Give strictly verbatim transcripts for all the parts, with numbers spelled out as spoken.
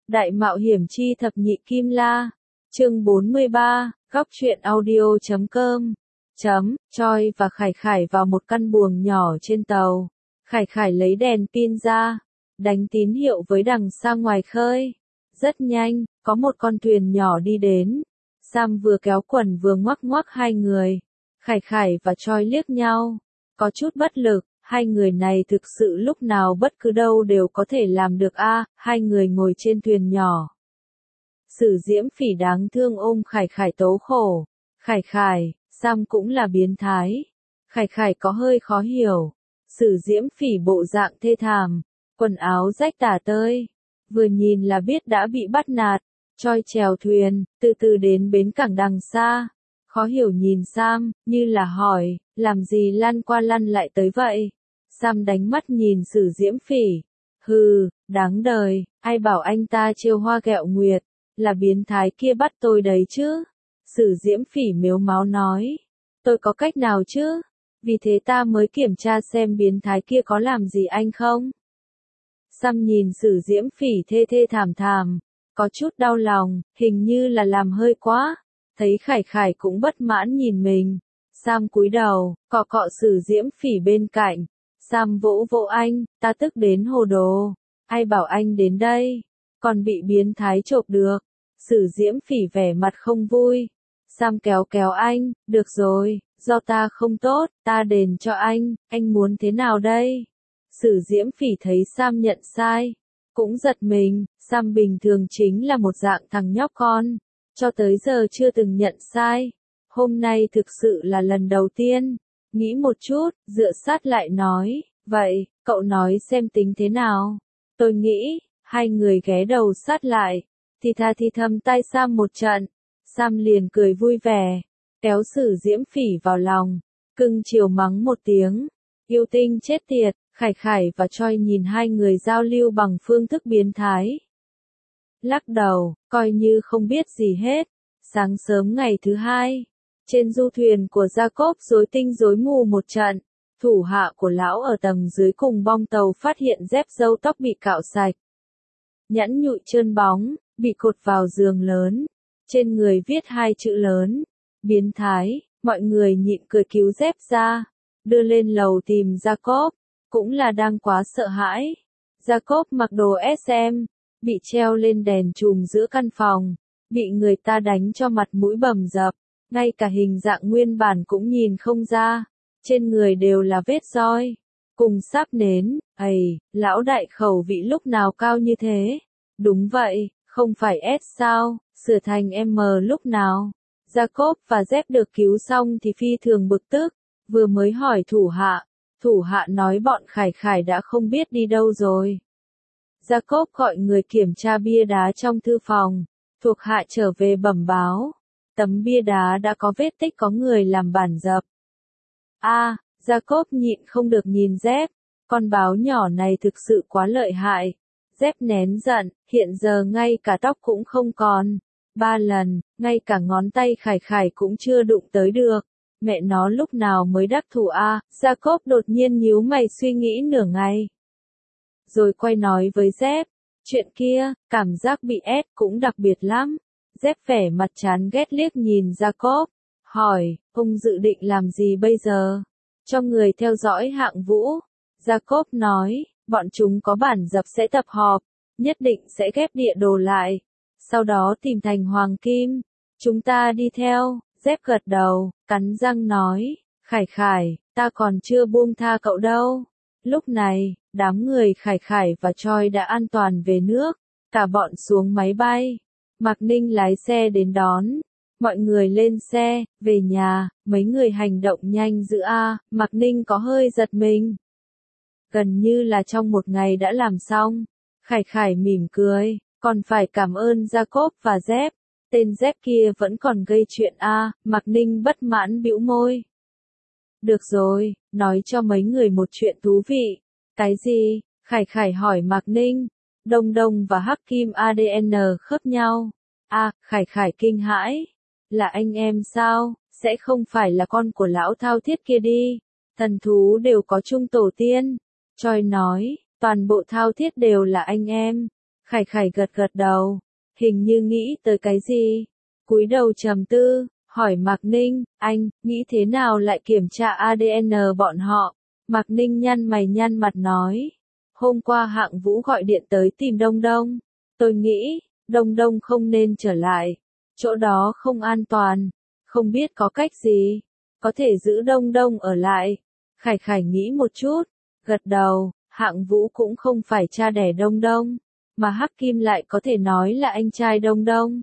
Đại mạo hiểm chi thập nhị kim la. Chương bốn mươi ba, góc truyện audio chấm com. Chấm, Choi và Khải Khải vào một căn buồng nhỏ trên tàu. Khải Khải lấy đèn pin ra, đánh tín hiệu với đằng xa ngoài khơi. Rất nhanh, có một con thuyền nhỏ đi đến. Sam vừa kéo quần vừa ngoắc ngoắc hai người. Khải Khải và Choi liếc nhau, có chút bất lực. Hai người này thực sự lúc nào bất cứ đâu đều có thể làm được a. À, hai người ngồi trên thuyền nhỏ. Sử Diễm Phỉ đáng thương ôm Khải Khải tố khổ. Khải Khải, Sam cũng là biến thái. Khải Khải có hơi khó hiểu. Sử Diễm Phỉ bộ dạng thê thảm, quần áo rách tả tơi, vừa nhìn là biết đã bị bắt nạt. Choi chèo thuyền, từ từ đến bến cảng đằng xa. Khó hiểu nhìn Sam, như là hỏi, làm gì lăn qua lăn lại tới vậy? Sam đánh mắt nhìn Sử Diễm Phỉ. Hừ, đáng đời, ai bảo anh ta trêu hoa ghẹo nguyệt, là biến thái kia bắt tôi đấy chứ. Sử Diễm Phỉ mếu máo nói. Tôi có cách nào chứ? Vì thế ta mới kiểm tra xem biến thái kia có làm gì anh không? Sam nhìn Sử Diễm Phỉ thê thê thảm thảm, có chút đau lòng, hình như là làm hơi quá. Thấy Khải Khải cũng bất mãn nhìn mình. Sam cúi đầu, cọ cọ Sử Diễm Phỉ bên cạnh. Sam vỗ vỗ anh, ta tức đến hồ đồ. Ai bảo anh đến đây? Còn bị biến thái chộp được. Sử Diễm Phỉ vẻ mặt không vui. Sam kéo kéo anh, được rồi, do ta không tốt, ta đền cho anh, anh muốn thế nào đây? Sử Diễm Phỉ thấy Sam nhận sai, cũng giật mình. Sam bình thường chính là một dạng thằng nhóc con, cho tới giờ chưa từng nhận sai. Hôm nay thực sự là lần đầu tiên. Nghĩ một chút, dựa sát lại nói, vậy, cậu nói xem tính thế nào? Tôi nghĩ, hai người ghé đầu sát lại, thì tha thì thầm tai Sam một trận. Sam liền cười vui vẻ, kéo Sử Diễm Phỉ vào lòng, cưng chiều mắng một tiếng, yêu tinh chết tiệt. Khải Khải và Choi nhìn hai người giao lưu bằng phương thức biến thái. Lắc đầu, coi như không biết gì hết. Sáng sớm ngày thứ hai, trên du thuyền của Jacob rối tinh rối mù một trận, thủ hạ của lão ở tầng dưới cùng bong tàu phát hiện dép râu tóc bị cạo sạch. Nhẫn nhụi trơn bóng, bị cột vào giường lớn, trên người viết hai chữ lớn, biến thái. Mọi người nhịn cười cứu dép ra, đưa lên lầu tìm Jacob, cũng là đang quá sợ hãi. Jacob mặc đồ ét em, bị treo lên đèn chùm giữa căn phòng, bị người ta đánh cho mặt mũi bầm dập. Ngay cả hình dạng nguyên bản cũng nhìn không ra, trên người đều là vết roi, cùng sáp nến. Ầy, lão đại khẩu vị lúc nào cao như thế? Đúng vậy, không phải S sao, sửa thành M lúc nào? Jacob và Dép được cứu xong thì phi thường bực tức, vừa mới hỏi thủ hạ, thủ hạ nói bọn Khải Khải đã không biết đi đâu rồi. Jacob gọi người kiểm tra bia đá trong thư phòng, thuộc hạ trở về bẩm báo. Tấm bia đá đã có vết tích có người làm bản dập. A, à, Jacob nhịn không được nhìn Dép, con báo nhỏ này thực sự quá lợi hại. Dép nén giận, hiện giờ ngay cả tóc cũng không còn. Ba lần, ngay cả ngón tay Khải Khải cũng chưa đụng tới được. Mẹ nó lúc nào mới đắc thủ a? À? Jacob đột nhiên nhíu mày suy nghĩ nửa ngày. Rồi quay nói với Dép, chuyện kia, cảm giác bị ép cũng đặc biệt lắm. Dép vẻ mặt chán ghét liếc nhìn Jacob, hỏi, ông dự định làm gì bây giờ? Cho người theo dõi Hạng Vũ. Jacob nói, bọn chúng có bản dập sẽ tập họp, nhất định sẽ ghép địa đồ lại, sau đó tìm thành hoàng kim. Chúng ta đi theo. Dép gật đầu, cắn răng nói, Khải Khải, ta còn chưa buông tha cậu đâu. Lúc này, đám người Khải Khải và Choi đã an toàn về nước, cả bọn xuống máy bay. Mạc Ninh lái xe đến đón, mọi người lên xe, về nhà. Mấy người hành động nhanh dữ a. Mạc Ninh có hơi giật mình. Gần như là trong một ngày đã làm xong. Khải Khải mỉm cười, còn phải cảm ơn Jacob và Dép. Tên Dép kia vẫn còn gây chuyện a. À, Mạc Ninh bất mãn bĩu môi. Được rồi, nói cho mấy người một chuyện thú vị. Cái gì? Khải Khải hỏi Mạc Ninh. Đông Đông và Hắc Kim a đê en khớp nhau. A, à, Khải Khải kinh hãi. Là anh em sao? Sẽ không phải là con của lão thao thiết kia đi. Thần thú đều có chung tổ tiên. Choi nói, toàn bộ thao thiết đều là anh em. Khải Khải gật gật đầu, hình như nghĩ tới cái gì. Cúi đầu trầm tư, hỏi Mạc Ninh, anh, nghĩ thế nào lại kiểm tra a đê en bọn họ? Mạc Ninh nhăn mày nhăn mặt nói, hôm qua Hạng Vũ gọi điện tới tìm Đông Đông. Tôi nghĩ, Đông Đông không nên trở lại, chỗ đó không an toàn, không biết có cách gì, có thể giữ Đông Đông ở lại. Khải Khải nghĩ một chút, gật đầu, Hạng Vũ cũng không phải cha đẻ Đông Đông, mà Hắc Kim lại có thể nói là anh trai Đông Đông.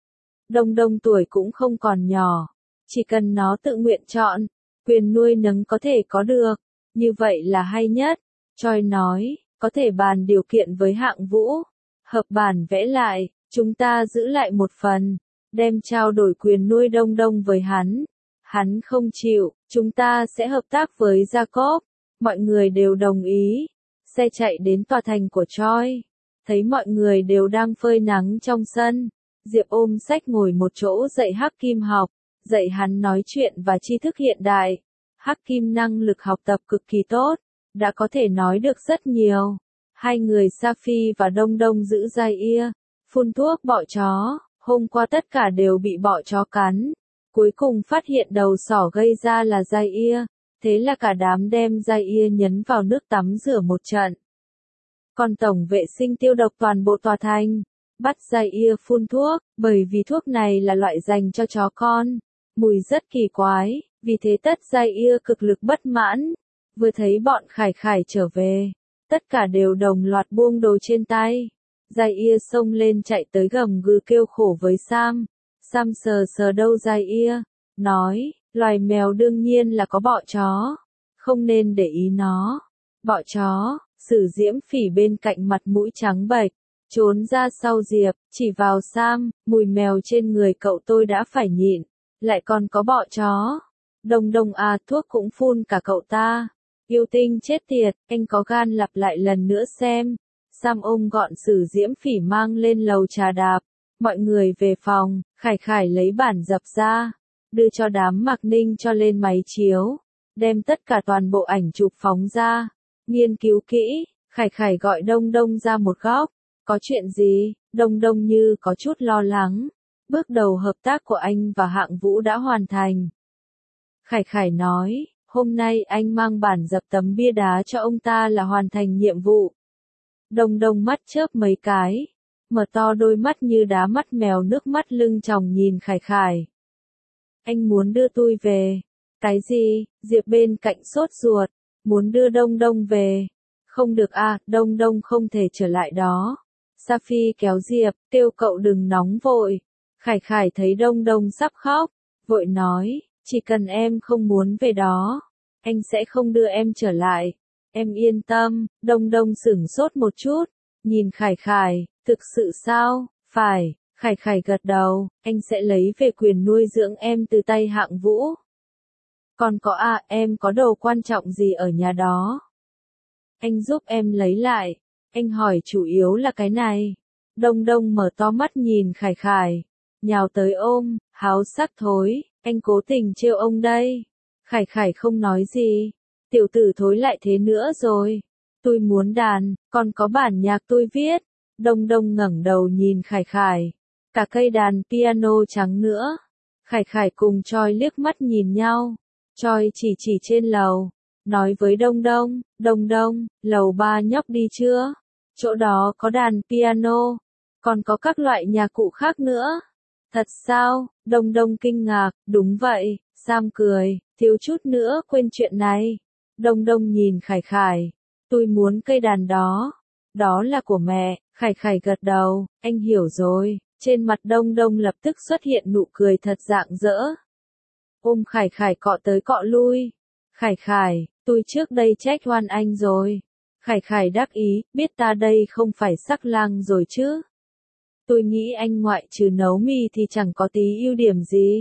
Đông Đông tuổi cũng không còn nhỏ, chỉ cần nó tự nguyện chọn, quyền nuôi nấng có thể có được, như vậy là hay nhất. Choi nói, có thể bàn điều kiện với Hạng Vũ, hợp bản vẽ lại, chúng ta giữ lại một phần, đem trao đổi quyền nuôi Đông Đông với hắn. Hắn không chịu, chúng ta sẽ hợp tác với Jacob. Mọi người đều đồng ý. Xe chạy đến tòa thành của Choi, thấy mọi người đều đang phơi nắng trong sân. Diệp ôm sách ngồi một chỗ dạy Hắc Kim học, dạy hắn nói chuyện và tri thức hiện đại. Hắc Kim năng lực học tập cực kỳ tốt, đã có thể nói được rất nhiều. Hai người Safi và Đông Đông giữ Zaire, phun thuốc bọ chó, hôm qua tất cả đều bị bọ chó cắn. Cuối cùng phát hiện đầu sỏ gây ra là Zaire, thế là cả đám đem Zaire nhấn vào nước tắm rửa một trận. Còn tổng vệ sinh tiêu độc toàn bộ tòa thành, bắt Zaire phun thuốc, bởi vì thuốc này là loại dành cho chó con, mùi rất kỳ quái, vì thế tất Zaire cực lực bất mãn. Vừa thấy bọn Khải Khải trở về, tất cả đều đồng loạt buông đồ trên tay. Zaire xông lên chạy tới gầm gừ kêu khổ với Sam. Sam sờ sờ đâu Zaire, nói, loài mèo đương nhiên là có bọ chó, không nên để ý nó. Bọ chó, Sử Diễm Phỉ bên cạnh mặt mũi trắng bệch, trốn ra sau Diệp, chỉ vào Sam, mùi mèo trên người cậu tôi đã phải nhịn, lại còn có bọ chó. Đông Đông à, thuốc cũng phun cả cậu ta. Yêu Tinh chết tiệt, anh có gan lặp lại lần nữa xem. Sam ôm gọn Sử Diễm Phỉ mang lên lầu trà đạp. Mọi người về phòng, Khải Khải lấy bản dập ra, đưa cho đám Mạc Ninh cho lên máy chiếu, đem tất cả toàn bộ ảnh chụp phóng ra, nghiên cứu kỹ. Khải Khải gọi Đông Đông ra một góc, có chuyện gì? Đông Đông như có chút lo lắng, bước đầu hợp tác của anh và Hạng Vũ đã hoàn thành. Khải Khải nói, hôm nay anh mang bản dập tấm bia đá cho ông ta là hoàn thành nhiệm vụ. Đông Đông mắt chớp mấy cái, mở to đôi mắt như đá mắt mèo, nước mắt lưng tròng nhìn Khải Khải. Anh muốn đưa tôi về. Cái gì? Diệp bên cạnh sốt ruột, muốn đưa Đông Đông về. Không được à, Đông Đông không thể trở lại đó. Safi kéo Diệp, kêu cậu đừng nóng vội. Khải Khải thấy Đông Đông sắp khóc, vội nói, chỉ cần em không muốn về đó, anh sẽ không đưa em trở lại. Em yên tâm. Đông Đông sửng sốt một chút, nhìn Khải Khải, thực sự sao? Phải. Khải Khải gật đầu, anh sẽ lấy về quyền nuôi dưỡng em từ tay Hạng Vũ. Còn có à, em có đồ quan trọng gì ở nhà đó? Anh giúp em lấy lại. Anh hỏi chủ yếu là cái này. Đông Đông mở to mắt nhìn Khải Khải, nhào tới ôm, háo sắc thối, anh cố tình trêu ông đây. Khải Khải không nói gì. Tiểu tử thối lại thế nữa rồi. Tôi muốn đàn, còn có bản nhạc tôi viết. Đông Đông ngẩng đầu nhìn Khải Khải. Cả cây đàn piano trắng nữa. Khải Khải cùng Choi liếc mắt nhìn nhau. Choi chỉ chỉ trên lầu, nói với Đông Đông, Đông Đông, lầu ba nhóc đi chưa? Chỗ đó có đàn piano, còn có các loại nhạc cụ khác nữa. Thật sao? Đông Đông kinh ngạc, đúng vậy. Sam cười, thiếu chút nữa quên chuyện này. Đông Đông nhìn Khải Khải, tôi muốn cây đàn đó. Đó là của mẹ. Khải Khải gật đầu, anh hiểu rồi. Trên mặt Đông Đông lập tức xuất hiện nụ cười thật rạng rỡ. Ôm Khải Khải cọ tới cọ lui. Khải Khải, tôi trước đây trách oan anh rồi. Khải Khải đắc ý, biết ta đây không phải sắc lang rồi chứ. Tôi nghĩ anh ngoại trừ nấu mì thì chẳng có tí ưu điểm gì.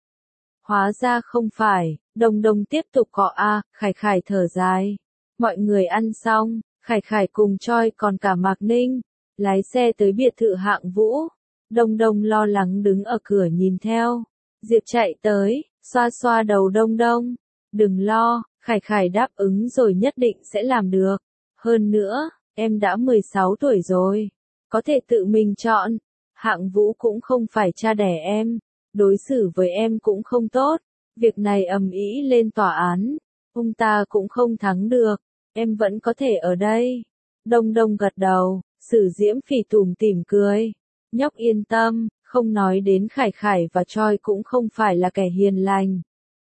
Hóa ra không phải. Đông Đông tiếp tục cọ a. Khải Khải thở dài. Mọi người ăn xong, Khải Khải cùng Choi còn cả Mạc Ninh, lái xe tới biệt thự Hạng Vũ. Đông Đông lo lắng đứng ở cửa nhìn theo. Diệp chạy tới, xoa xoa đầu Đông Đông. Đừng lo, Khải Khải đáp ứng rồi nhất định sẽ làm được. Hơn nữa, em đã mười sáu tuổi rồi. có thể tự mình chọn. Hạng Vũ cũng không phải cha đẻ em, đối xử với em cũng không tốt. Việc này ầm ĩ lên tòa án, ông ta cũng không thắng được, em vẫn có thể ở đây. Đông Đông gật đầu, Sử Diễm Phỉ tủm tỉm cười. Nhóc yên tâm, không nói đến Khải Khải và Choi cũng không phải là kẻ hiền lành.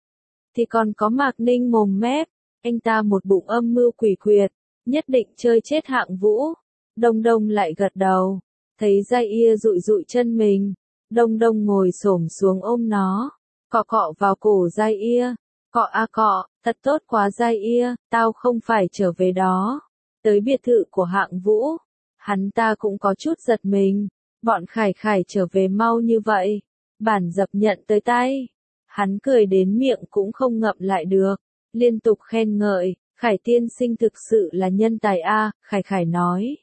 Thì còn có Mạc Ninh mồm mép, anh ta một bụng âm mưu quỷ quyệt, nhất định chơi chết Hạng Vũ. Đông Đông lại gật đầu, thấy Giai Ia dụi dụi chân mình, Đông Đông ngồi xổm xuống ôm nó, cọ cọ vào cổ Giai Ia, cọ a cọ, thật tốt quá Giai Ia, tao không phải trở về đó. Tới biệt thự của Hạng Vũ, hắn ta cũng có chút giật mình, bọn Khải Khải trở về mau như vậy, bản dập nhận tới tay. Hắn cười đến miệng cũng không ngậm lại được, liên tục khen ngợi, Khải tiên sinh thực sự là nhân tài a, Khải Khải nói.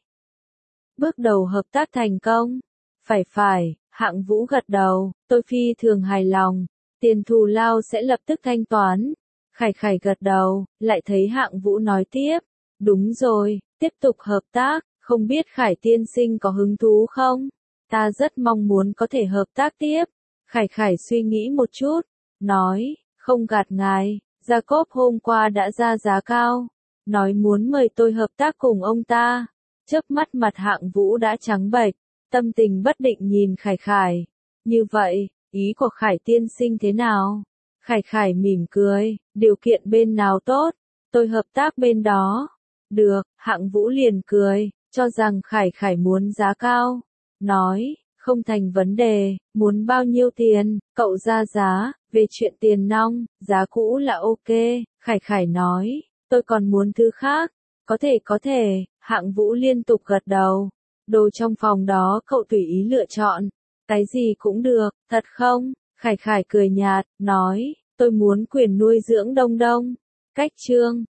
Bước đầu hợp tác thành công. Phải phải, Hạng Vũ gật đầu, tôi phi thường hài lòng, tiền thù lao sẽ lập tức thanh toán. Khải Khải gật đầu, lại thấy Hạng Vũ nói tiếp, đúng rồi, tiếp tục hợp tác, không biết Khải tiên sinh có hứng thú không? Ta rất mong muốn có thể hợp tác tiếp. Khải Khải suy nghĩ một chút, nói, không gạt ngài, Jacob hôm qua đã ra giá cao, nói muốn mời tôi hợp tác cùng ông ta. Chớp mắt mặt Hạng Vũ đã trắng bệch, tâm tình bất định nhìn Khải Khải. Như vậy, ý của Khải tiên sinh thế nào? Khải Khải mỉm cười, điều kiện bên nào tốt, tôi hợp tác bên đó. Được, Hạng Vũ liền cười, cho rằng Khải Khải muốn giá cao. Nói, không thành vấn đề, muốn bao nhiêu tiền, cậu ra giá, về chuyện tiền nong, giá cũ là ok. Khải Khải nói, tôi còn muốn thứ khác. Có thể có thể, Hạng Vũ liên tục gật đầu. Đồ trong phòng đó cậu tùy ý lựa chọn. Cái gì cũng được, thật không? Khải Khải cười nhạt, nói, tôi muốn quyền nuôi dưỡng Đông Đông. Cách chương